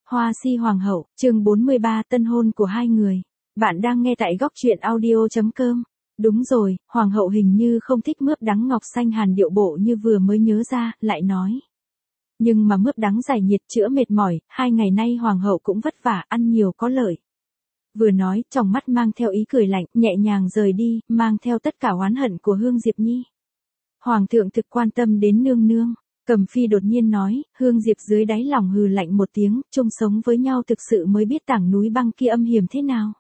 Hoa si hoàng hậu, chương 43 tân hôn của hai người. Bạn đang nghe tại góc truyện audio.com. Đúng rồi, hoàng hậu hình như không thích mướp đắng Ngọc Xanh Hàn điệu bộ như vừa mới nhớ ra, lại nói. Nhưng mà mướp đắng giải nhiệt chữa mệt mỏi, 2 ngày nay hoàng hậu cũng vất vả, ăn nhiều có lợi. Vừa nói, trong mắt mang theo ý cười lạnh, nhẹ nhàng rời đi, mang theo tất cả oán hận của Hương Diệp Nhi. Hoàng thượng thực quan tâm đến nương nương. Cầm Phi đột nhiên nói, Hương Diệp dưới đáy lòng hừ lạnh một tiếng, chung sống với nhau thực sự mới biết tảng núi băng kia âm hiểm thế nào.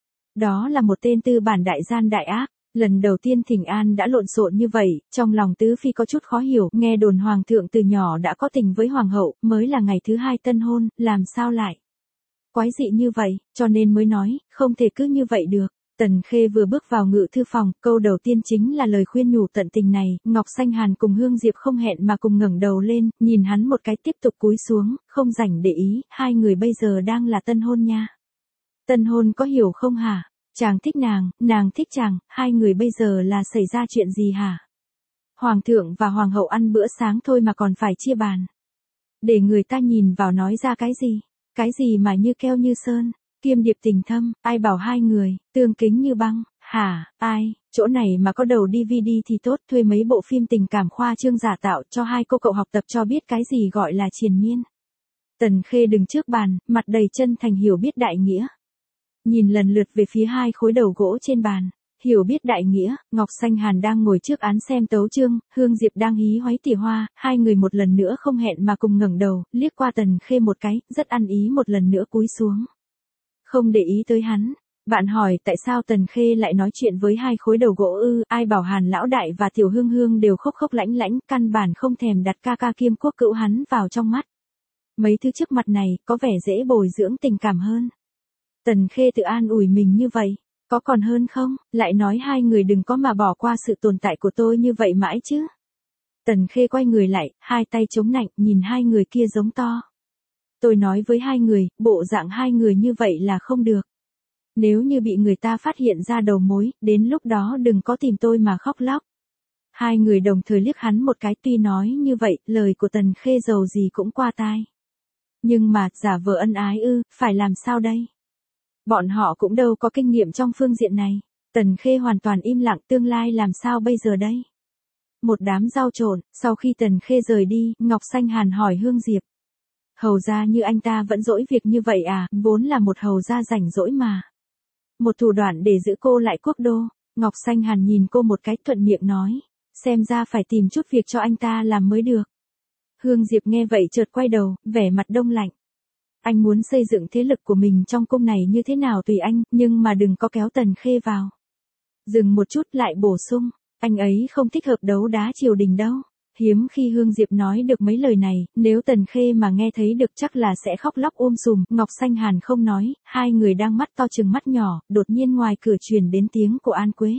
Đó là một tên tư bản đại gian đại ác, lần đầu tiên thỉnh an đã lộn xộn như vậy, trong lòng Tứ Phi có chút khó hiểu, nghe đồn Hoàng thượng từ nhỏ đã có tình với Hoàng hậu, mới là ngày thứ 2 tân hôn, làm sao lại quái dị như vậy, cho nên mới nói, không thể cứ như vậy được. Tần Khê vừa bước vào ngự thư phòng, câu đầu tiên chính là lời khuyên nhủ tận tình này, Ngọc Xanh Hàn cùng Hương Diệp không hẹn mà cùng ngẩng đầu lên, nhìn hắn một cái tiếp tục cúi xuống, không rảnh để ý, hai người bây giờ đang là tân hôn nha. Tân hôn có hiểu không hả? Chàng thích nàng thích chàng, hai người bây giờ là xảy ra chuyện gì hả? Hoàng thượng và hoàng hậu ăn bữa sáng thôi mà còn phải chia bàn. Để người ta nhìn vào nói ra cái gì? Cái gì mà như keo như sơn? Kiêm điệp tình thâm, ai bảo hai người, tương kính như băng, hả, ai, chỗ này mà có đầu DVD thì tốt, thuê mấy bộ phim tình cảm khoa trương giả tạo cho hai cô cậu học tập cho biết cái gì gọi là triền miên. Tần Khê đứng trước bàn, mặt đầy chân thành hiểu biết đại nghĩa. Nhìn lần lượt về phía hai khối đầu gỗ trên bàn, hiểu biết đại nghĩa, Ngọc Xanh Hàn đang ngồi trước án xem tấu chương, Hương Diệp đang hí hoáy tỉ hoa, hai người một lần nữa không hẹn mà cùng ngẩng đầu, liếc qua Tần Khê một cái, rất ăn ý một lần nữa cúi xuống. Không để ý tới hắn. Bạn hỏi tại sao Tần Khê lại nói chuyện với hai khối đầu gỗ ư, ai bảo Hàn lão đại và Tiểu Hương Hương đều khóc khóc lãnh lãnh, căn bản không thèm đặt ca ca Kiêm Quốc cữu hắn vào trong mắt. Mấy thứ trước mặt này, có vẻ dễ bồi dưỡng tình cảm hơn. Tần Khê tự an ủi mình như vậy, có còn hơn không, lại nói hai người đừng có mà bỏ qua sự tồn tại của tôi như vậy mãi chứ. Tần Khê quay người lại, hai tay chống nạnh, nhìn hai người kia giống to. Tôi nói với hai người, bộ dạng hai người như vậy là không được. Nếu như bị người ta phát hiện ra đầu mối, đến lúc đó đừng có tìm tôi mà khóc lóc. Hai người đồng thời liếc hắn một cái, tuy nói như vậy, lời của Tần Khê dầu gì cũng qua tai. Nhưng mà, giả vờ ân ái ư, phải làm sao đây? Bọn họ cũng đâu có kinh nghiệm trong phương diện này. Tần Khê hoàn toàn im lặng, tương lai làm sao bây giờ đây? Một đám rau trộn, sau khi Tần Khê rời đi, Ngọc Xanh Hàn hỏi Hương Diệp. Hầu gia như anh ta vẫn dỗi việc như vậy à, vốn là một hầu gia rảnh rỗi mà. Một thủ đoạn để giữ cô lại quốc đô. Ngọc Xanh Hàn nhìn cô một cái thuận miệng nói. Xem ra phải tìm chút việc cho anh ta làm mới được. Hương Diệp nghe vậy chợt quay đầu, vẻ mặt đông lạnh. Anh muốn xây dựng thế lực của mình trong cung này như thế nào tùy anh, nhưng mà đừng có kéo Tần Khê vào. Dừng một chút lại bổ sung, anh ấy không thích hợp đấu đá triều đình đâu. Hiếm khi Hương Diệp nói được mấy lời này, nếu Tần Khê mà nghe thấy được chắc là sẽ khóc lóc sùm. Ngọc Xanh Hàn không nói, hai người đang mắt to chừng mắt nhỏ, đột nhiên ngoài cửa truyền đến tiếng của An Quế.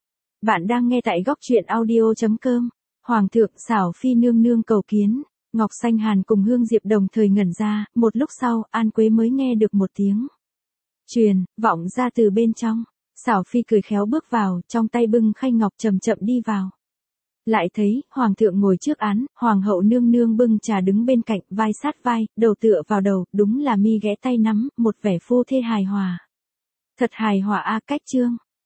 Bạn đang nghe tại góc truyện audio.com. Hoàng thượng xảo phi nương nương cầu kiến. Ngọc Xanh Hàn cùng Hương Diệp đồng thời ngẩn ra, một lúc sau, An Quế mới nghe được một tiếng truyền, vọng ra từ bên trong. Xảo phi cười khéo bước vào, trong tay bưng khay ngọc chậm chậm đi vào. Lại thấy, hoàng thượng ngồi trước án, hoàng hậu nương nương bưng trà đứng bên cạnh, vai sát vai, đầu tựa vào đầu, đúng là mi ghé tay nắm, một vẻ phu thê hài hòa. Thật hài hòa a cách chương.